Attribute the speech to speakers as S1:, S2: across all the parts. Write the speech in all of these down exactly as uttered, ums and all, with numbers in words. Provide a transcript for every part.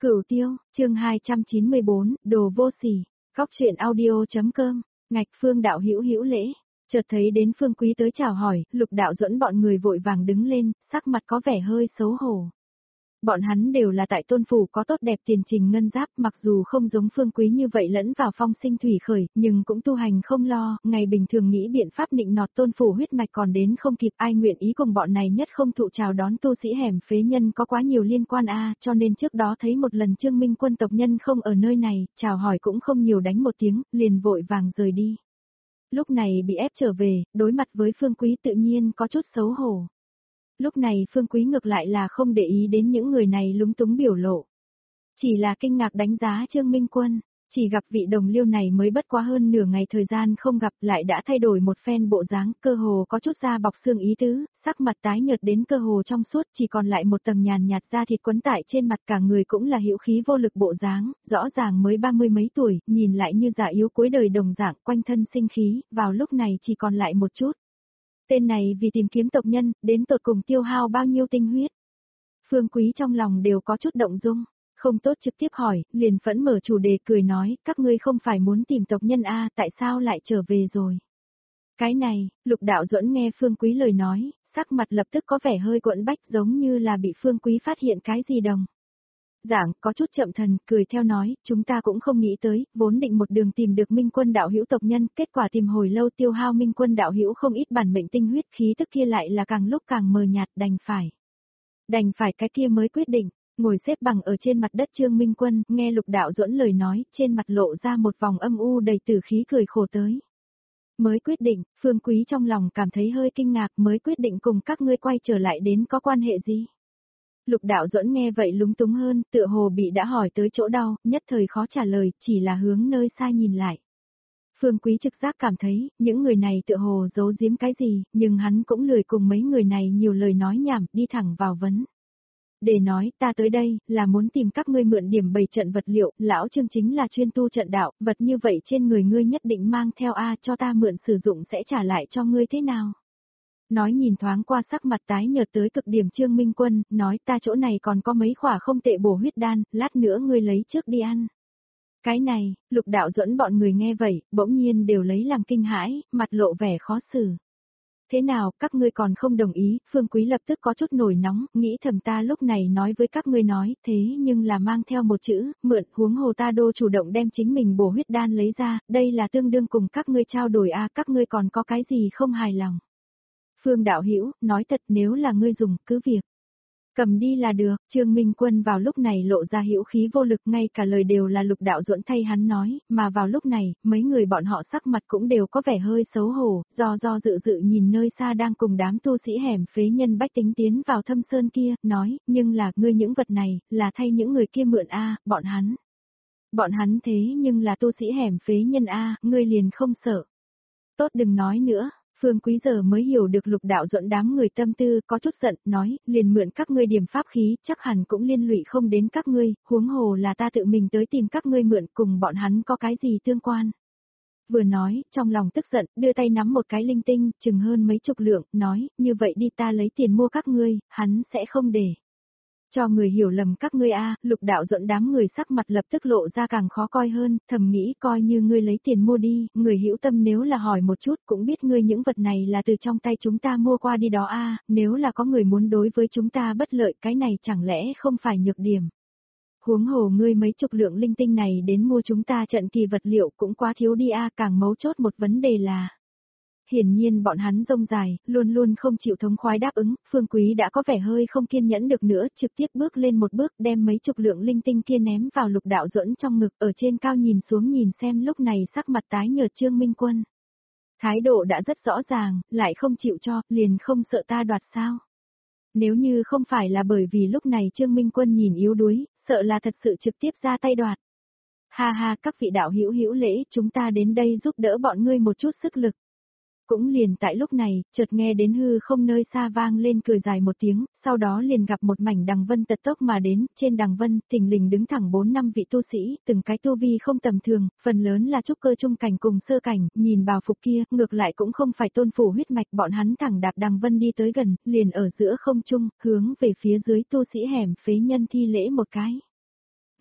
S1: Cửu Tiêu, chương hai trăm chín mươi bốn, đồ vô sỉ. Góc truyện audio.com, ngạch Phương đạo hữu hữu lễ. Chợt thấy đến Phương Quý tới chào hỏi, Lục đạo dẫn bọn người vội vàng đứng lên, sắc mặt có vẻ hơi xấu hổ. Bọn hắn đều là tại tôn phủ có tốt đẹp tiền trình ngân giáp, mặc dù không giống Phương Quý như vậy lẫn vào phong sinh thủy khởi, nhưng cũng tu hành không lo, ngày bình thường nghĩ biện pháp nịnh nọt tôn phủ huyết mạch còn đến không kịp, ai nguyện ý cùng bọn này nhất không thụ chào đón tu sĩ hẻm phế nhân có quá nhiều liên quan a, cho nên trước đó thấy một lần Trương Minh Quân tộc nhân không ở nơi này, chào hỏi cũng không nhiều đánh một tiếng, liền vội vàng rời đi. Lúc này bị ép trở về, đối mặt với Phương Quý tự nhiên có chút xấu hổ. Lúc này Phương Quý ngược lại là không để ý đến những người này lúng túng biểu lộ. Chỉ là kinh ngạc đánh giá Trương Minh Quân, chỉ gặp vị đồng liêu này mới bất quá hơn nửa ngày thời gian không gặp lại đã thay đổi một phen bộ dáng, cơ hồ có chút da bọc xương ý tứ, sắc mặt tái nhợt đến cơ hồ trong suốt, chỉ còn lại một tầng nhàn nhạt da thịt quấn tại trên mặt, cả người cũng là hữu khí vô lực bộ dáng, rõ ràng mới ba mươi mấy tuổi, nhìn lại như già yếu cuối đời đồng dạng, quanh thân sinh khí, vào lúc này chỉ còn lại một chút. Tên này vì tìm kiếm tộc nhân, đến tột cùng tiêu hao bao nhiêu tinh huyết. Phương Quý trong lòng đều có chút động dung, không tốt trực tiếp hỏi, liền phẫn mở chủ đề cười nói, các ngươi không phải muốn tìm tộc nhân a, tại sao lại trở về rồi. Cái này, Lục đạo duẫn nghe Phương Quý lời nói, sắc mặt lập tức có vẻ hơi quẫn bách giống như là bị Phương Quý phát hiện cái gì đồng. Giảng có chút chậm thần, cười theo nói, chúng ta cũng không nghĩ tới, vốn định một đường tìm được Minh Quân đạo hữu tộc nhân, kết quả tìm hồi lâu tiêu hao Minh Quân đạo hữu không ít bản mệnh tinh huyết, khí tức kia lại là càng lúc càng mờ nhạt, đành phải. Đành phải cái kia mới quyết định, ngồi xếp bằng ở trên mặt đất Trương Minh Quân, nghe Lục đạo duẫn lời nói, trên mặt lộ ra một vòng âm u đầy tử khí cười khổ tới. Mới quyết định, Phương Quý trong lòng cảm thấy hơi kinh ngạc, mới quyết định cùng các ngươi quay trở lại đến có quan hệ gì? Lục đạo duẫn nghe vậy lúng túng hơn, tựa hồ bị đã hỏi tới chỗ đau, nhất thời khó trả lời, chỉ là hướng nơi xa nhìn lại. Phương Quý trực giác cảm thấy, những người này tựa hồ giấu giếm cái gì, nhưng hắn cũng lười cùng mấy người này nhiều lời nói nhảm, đi thẳng vào vấn. Để nói, ta tới đây, là muốn tìm các ngươi mượn điểm bày trận vật liệu, lão Trương chính là chuyên tu trận đạo, vật như vậy trên người ngươi nhất định mang theo a, cho ta mượn sử dụng sẽ trả lại cho ngươi thế nào? Nói nhìn thoáng qua sắc mặt tái nhợt tới cực điểm Trương Minh Quân, nói ta chỗ này còn có mấy khỏa không tệ bổ huyết đan, lát nữa ngươi lấy trước đi ăn. Cái này, Lục đạo duẫn bọn người nghe vậy, bỗng nhiên đều lấy làm kinh hãi, mặt lộ vẻ khó xử. Thế nào, các ngươi còn không đồng ý, Phương Quý lập tức có chút nổi nóng, nghĩ thầm ta lúc này nói với các ngươi nói, thế nhưng là mang theo một chữ, mượn, huống hồ ta đô chủ động đem chính mình bổ huyết đan lấy ra, đây là tương đương cùng các ngươi trao đổi a, các ngươi còn có cái gì không hài lòng. Phương đạo hữu, nói thật nếu là ngươi dùng, cứ việc. Cầm đi là được, Trương Minh Quân vào lúc này lộ ra hữu khí vô lực, ngay cả lời đều là Lục đạo duẫn thay hắn nói, mà vào lúc này, mấy người bọn họ sắc mặt cũng đều có vẻ hơi xấu hổ, do do dự dự nhìn nơi xa đang cùng đám tu sĩ hẻm phế nhân bách tính tiến vào thâm sơn kia, nói, nhưng là, ngươi những vật này, là thay những người kia mượn a, bọn hắn. Bọn hắn thế nhưng là tu sĩ hẻm phế nhân a, ngươi liền không sợ. Tốt đừng nói nữa. Phương Quý giờ mới hiểu được Lục đạo duẫn đám người tâm tư, có chút giận, nói, liền mượn các ngươi điểm pháp khí, chắc hẳn cũng liên lụy không đến các ngươi, huống hồ là ta tự mình tới tìm các ngươi mượn, cùng bọn hắn có cái gì tương quan. Vừa nói, trong lòng tức giận, đưa tay nắm một cái linh tinh, chừng hơn mấy chục lượng, nói, như vậy đi ta lấy tiền mua các ngươi, hắn sẽ không để. Cho người hiểu lầm các ngươi a, Lục đạo duẫn đám người sắc mặt lập tức lộ ra càng khó coi hơn, thầm nghĩ coi như ngươi lấy tiền mua đi, người hữu tâm nếu là hỏi một chút cũng biết ngươi những vật này là từ trong tay chúng ta mua qua đi đó a, nếu là có người muốn đối với chúng ta bất lợi cái này chẳng lẽ không phải nhược điểm. Huống hồ ngươi mấy chục lượng linh tinh này đến mua chúng ta trận kỳ vật liệu cũng quá thiếu đi a, càng mấu chốt một vấn đề là. Hiển nhiên bọn hắn rông dài, luôn luôn không chịu thống khoái đáp ứng, Phương Quý đã có vẻ hơi không kiên nhẫn được nữa, trực tiếp bước lên một bước đem mấy chục lượng linh tinh kia ném vào Lục đạo duẫn trong ngực, ở trên cao nhìn xuống nhìn xem lúc này sắc mặt tái nhợt Trương Minh Quân. Thái độ đã rất rõ ràng, lại không chịu cho, liền không sợ ta đoạt sao. Nếu như không phải là bởi vì lúc này Trương Minh Quân nhìn yếu đuối, sợ là thật sự trực tiếp ra tay đoạt. Ha ha, các vị đạo hữu hữu lễ, chúng ta đến đây giúp đỡ bọn ngươi một chút sức lực. Cũng liền tại lúc này, chợt nghe đến hư không nơi xa vang lên cười dài một tiếng, sau đó liền gặp một mảnh đằng vân tật tốc mà đến, trên đằng vân, thình lình đứng thẳng bốn năm vị tu sĩ, từng cái tu vi không tầm thường, phần lớn là trúc cơ trung cảnh cùng sơ cảnh, nhìn bào phục kia, ngược lại cũng không phải tôn phủ huyết mạch, bọn hắn thẳng đạp đằng vân đi tới gần, liền ở giữa không trung, hướng về phía dưới tu sĩ hẻm phế nhân thi lễ một cái.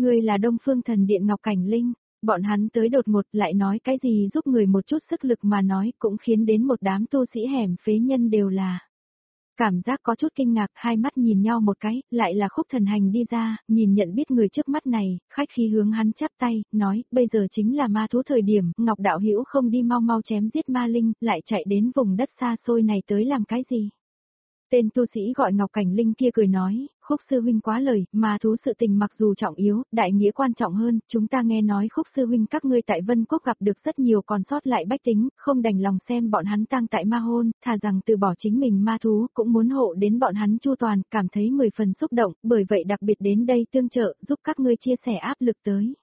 S1: Ngươi là Đông Phương Thần Điện Ngọc Cảnh Linh. Bọn hắn tới đột ngột lại nói cái gì giúp người một chút sức lực mà nói cũng khiến đến một đám tu sĩ hẻm phế nhân đều là. Cảm giác có chút kinh ngạc, hai mắt nhìn nhau một cái, lại là Khúc Thần Hành đi ra, nhìn nhận biết người trước mắt này, khách khí hướng hắn chắp tay, nói, bây giờ chính là ma thú thời điểm, Ngọc đạo hữu không đi mau mau chém giết ma linh, lại chạy đến vùng đất xa xôi này tới làm cái gì? Tên tu sĩ gọi Ngọc Cảnh Linh kia cười nói, Khúc sư huynh quá lời, mà thú sự tình mặc dù trọng yếu, đại nghĩa quan trọng hơn, chúng ta nghe nói Khúc sư huynh các ngươi tại Vân Quốc gặp được rất nhiều còn sót lại bách tính, không đành lòng xem bọn hắn tang tại ma hôn, thà rằng từ bỏ chính mình ma thú, cũng muốn hộ đến bọn hắn chu toàn, cảm thấy mười phần xúc động, bởi vậy đặc biệt đến đây tương trợ, giúp các ngươi chia sẻ áp lực tới.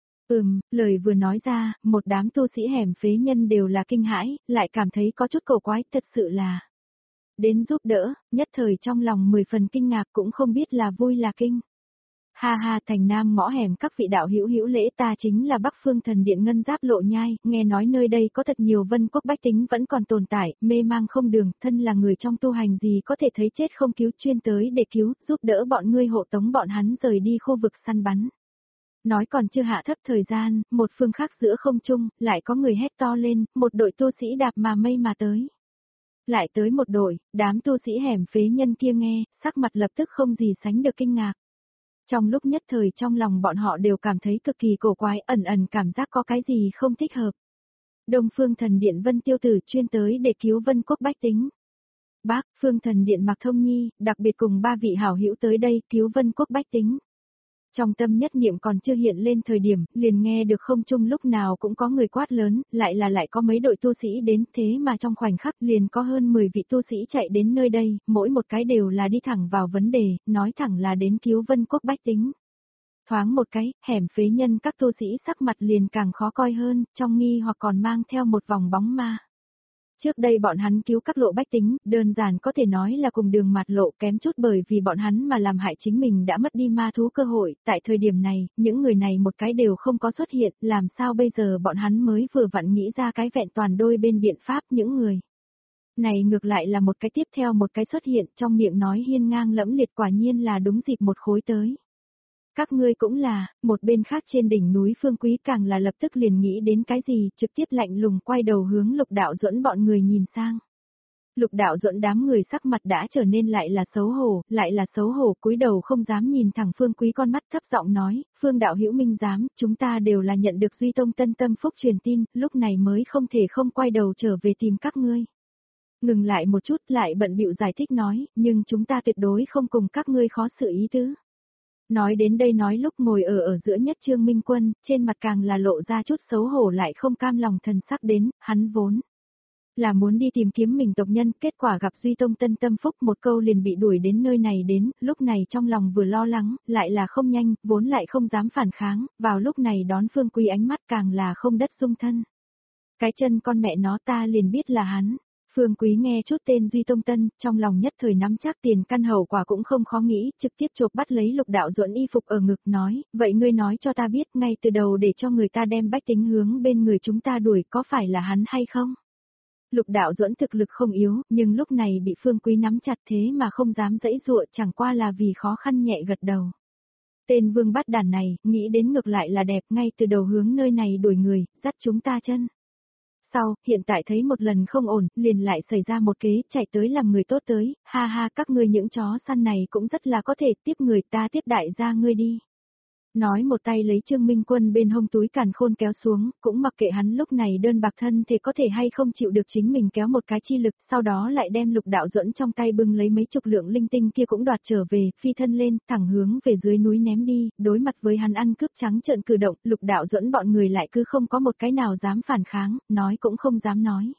S1: Ừm, lời vừa nói ra, một đám tu sĩ hẻm phế nhân đều là kinh hãi, lại cảm thấy có chút cổ quái, thật sự là đến giúp đỡ, nhất thời trong lòng mười phần kinh ngạc cũng không biết là vui là kinh. Ha ha, thành Nam ngõ hẻm các vị đạo hữu hữu lễ, ta chính là Bắc Phương Thần Điện Ngân Giáp Lộ Nhai, nghe nói nơi đây có thật nhiều Vân Quốc bách tính vẫn còn tồn tại, mê mang không đường, thân là người trong tu hành gì có thể thấy chết không cứu, chuyên tới để cứu, giúp đỡ bọn ngươi hộ tống bọn hắn rời đi khu vực săn bắn. Nói còn chưa hạ thấp thời gian, một phương khác giữa không trung, lại có người hét to lên, một đội tu sĩ đạp mà mây mà tới. Lại tới một đội, đám tu sĩ hẻm phế nhân kia nghe, sắc mặt lập tức không gì sánh được kinh ngạc. Trong lúc nhất thời trong lòng bọn họ đều cảm thấy cực kỳ cổ quái, ẩn ẩn cảm giác có cái gì không thích hợp. Đông Phương Thần Điện Vân Tiêu Tử chuyên tới để cứu Vân Quốc bách tính. Bác, Phương Thần Điện Mạc Thông Nhi, đặc biệt cùng ba vị hảo hữu tới đây cứu Vân Quốc bách tính. Trong tâm nhất niệm còn chưa hiện lên thời điểm, liền nghe được không trung lúc nào cũng có người quát lớn, lại là lại có mấy đội tu sĩ đến, thế mà trong khoảnh khắc liền có hơn mười vị tu sĩ chạy đến nơi đây, mỗi một cái đều là đi thẳng vào vấn đề, nói thẳng là đến cứu Vân Quốc bách tính. Thoáng một cái, hẻm phế nhân các tu sĩ sắc mặt liền càng khó coi hơn, trong nghi hoặc còn mang theo một vòng bóng ma. Trước đây bọn hắn cứu các lộ bách tính, đơn giản có thể nói là cùng đường mạt lộ, kém chút bởi vì bọn hắn mà làm hại chính mình đã mất đi ma thú cơ hội, tại thời điểm này, những người này một cái đều không có xuất hiện, làm sao bây giờ bọn hắn mới vừa vặn nghĩ ra cái vẹn toàn đôi bên biện pháp những người. Này ngược lại là một cái tiếp theo một cái xuất hiện, trong miệng nói hiên ngang lẫm liệt, quả nhiên là đúng dịp một khối tới. Các ngươi cũng là, một bên khác trên đỉnh núi Phương Quý càng là lập tức liền nghĩ đến cái gì, trực tiếp lạnh lùng quay đầu hướng Lục Đạo Duẫn bọn người nhìn sang. Lục Đạo Duẫn đám người sắc mặt đã trở nên lại là xấu hổ, lại là xấu hổ, cúi đầu không dám nhìn thẳng Phương Quý, con mắt thấp giọng nói, Phương đạo hữu minh giám, chúng ta đều là nhận được Duy Tông Tân Tâm Phúc truyền tin, lúc này mới không thể không quay đầu trở về tìm các ngươi. Ngừng lại một chút lại bận bịu giải thích nói, nhưng chúng ta tuyệt đối không cùng các ngươi khó xử ý tứ. Nói đến đây nói lúc ngồi ở ở giữa nhất Trương Minh Quân, trên mặt càng là lộ ra chút xấu hổ lại không cam lòng thần sắc đến, hắn vốn là muốn đi tìm kiếm mình tộc nhân, kết quả gặp Duy Tông Tân Tâm Phúc một câu liền bị đuổi đến nơi này đến, lúc này trong lòng vừa lo lắng, lại là không nhanh, vốn lại không dám phản kháng, vào lúc này đón Phương Quý ánh mắt càng là không đất dung thân. Cái chân con mẹ nó ta liền biết là hắn. Phương Quý nghe chút tên Duy Tông Tân, trong lòng nhất thời nắm chắc tiền căn hậu quả cũng không khó nghĩ, trực tiếp chộp bắt lấy Lục Đạo Duẫn y phục ở ngực nói, vậy ngươi nói cho ta biết ngay từ đầu để cho người ta đem bách tính hướng bên người chúng ta đuổi có phải là hắn hay không? Lục Đạo Duẫn thực lực không yếu, nhưng lúc này bị Phương Quý nắm chặt thế mà không dám dãy dụa, chẳng qua là vì khó khăn nhẹ gật đầu. Tên vương bắt đàn này, nghĩ đến ngược lại là đẹp, ngay từ đầu hướng nơi này đuổi người, dắt chúng ta chân. Sau, hiện tại thấy một lần không ổn, liền lại xảy ra một kế, chạy tới làm người tốt tới, ha ha các ngươi những chó săn này cũng rất là có thể tiếp người ta tiếp đại gia ngươi đi. Nói một tay lấy Trương Minh Quân bên hông túi càn khôn kéo xuống, cũng mặc kệ hắn lúc này đơn bạc thân thì có thể hay không chịu được chính mình kéo một cái chi lực, sau đó lại đem Lục Đạo Duẫn trong tay bưng lấy mấy chục lượng linh tinh kia cũng đoạt trở về, phi thân lên, thẳng hướng về dưới núi ném đi, đối mặt với hắn ăn cướp trắng trợn cử động, Lục Đạo Duẫn bọn người lại cứ không có một cái nào dám phản kháng, nói cũng không dám nói.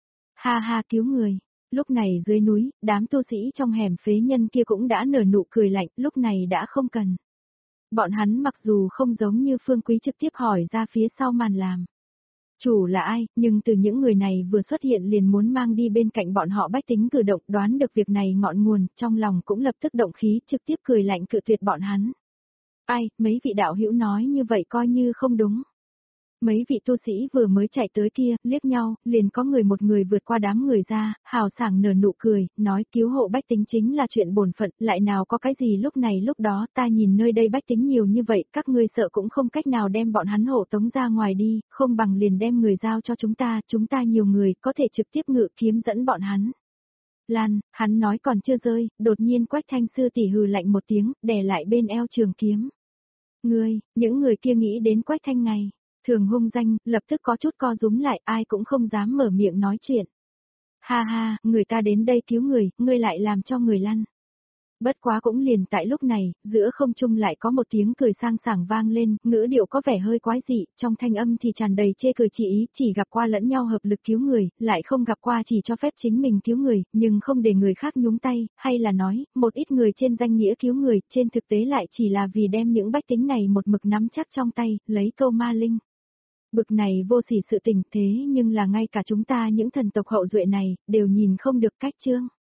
S1: Ha ha cứu người. Lúc này dưới núi, đám tu sĩ trong hẻm phế nhân kia cũng đã nở nụ cười lạnh, lúc này đã không cần. Bọn hắn mặc dù không giống như Phương Quý trực tiếp hỏi ra phía sau màn làm. Chủ là ai, nhưng từ những người này vừa xuất hiện liền muốn mang đi bên cạnh bọn họ bách tính cử động, đoán được việc này ngọn nguồn, trong lòng cũng lập tức động khí, trực tiếp cười lạnh cự tuyệt bọn hắn. Ai, mấy vị đạo hữu nói như vậy coi như không đúng. Mấy vị tu sĩ vừa mới chạy tới kia, liếc nhau, liền có người một người vượt qua đám người ra, hào sảng nở nụ cười, nói cứu hộ bách tính chính là chuyện bổn phận, lại nào có cái gì lúc này lúc đó, ta nhìn nơi đây bách tính nhiều như vậy, các ngươi sợ cũng không cách nào đem bọn hắn hộ tống ra ngoài đi, không bằng liền đem người giao cho chúng ta, chúng ta nhiều người, có thể trực tiếp ngự kiếm dẫn bọn hắn. Lan, hắn nói còn chưa rơi, đột nhiên Quách Thanh sư tỷ hừ lạnh một tiếng, đè lại bên eo trường kiếm. Ngươi, những người kia nghĩ đến Quách Thanh ngày thường hung danh, lập tức có chút co rúm lại, ai cũng không dám mở miệng nói chuyện. Ha ha, người ta đến đây cứu người, ngươi lại làm cho người lăn. Bất quá cũng liền tại lúc này, giữa không trung lại có một tiếng cười sang sảng vang lên, ngữ điệu có vẻ hơi quái dị, trong thanh âm thì tràn đầy chê cười chỉ ý, chỉ gặp qua lẫn nhau hợp lực cứu người, lại không gặp qua chỉ cho phép chính mình cứu người, nhưng không để người khác nhúng tay, hay là nói, một ít người trên danh nghĩa cứu người, trên thực tế lại chỉ là vì đem những bách tính này một mực nắm chắc trong tay, lấy câu ma linh. Bực này vô sỉ sự tình thế nhưng là ngay cả chúng ta những thần tộc hậu duệ này, đều nhìn không được cách chương.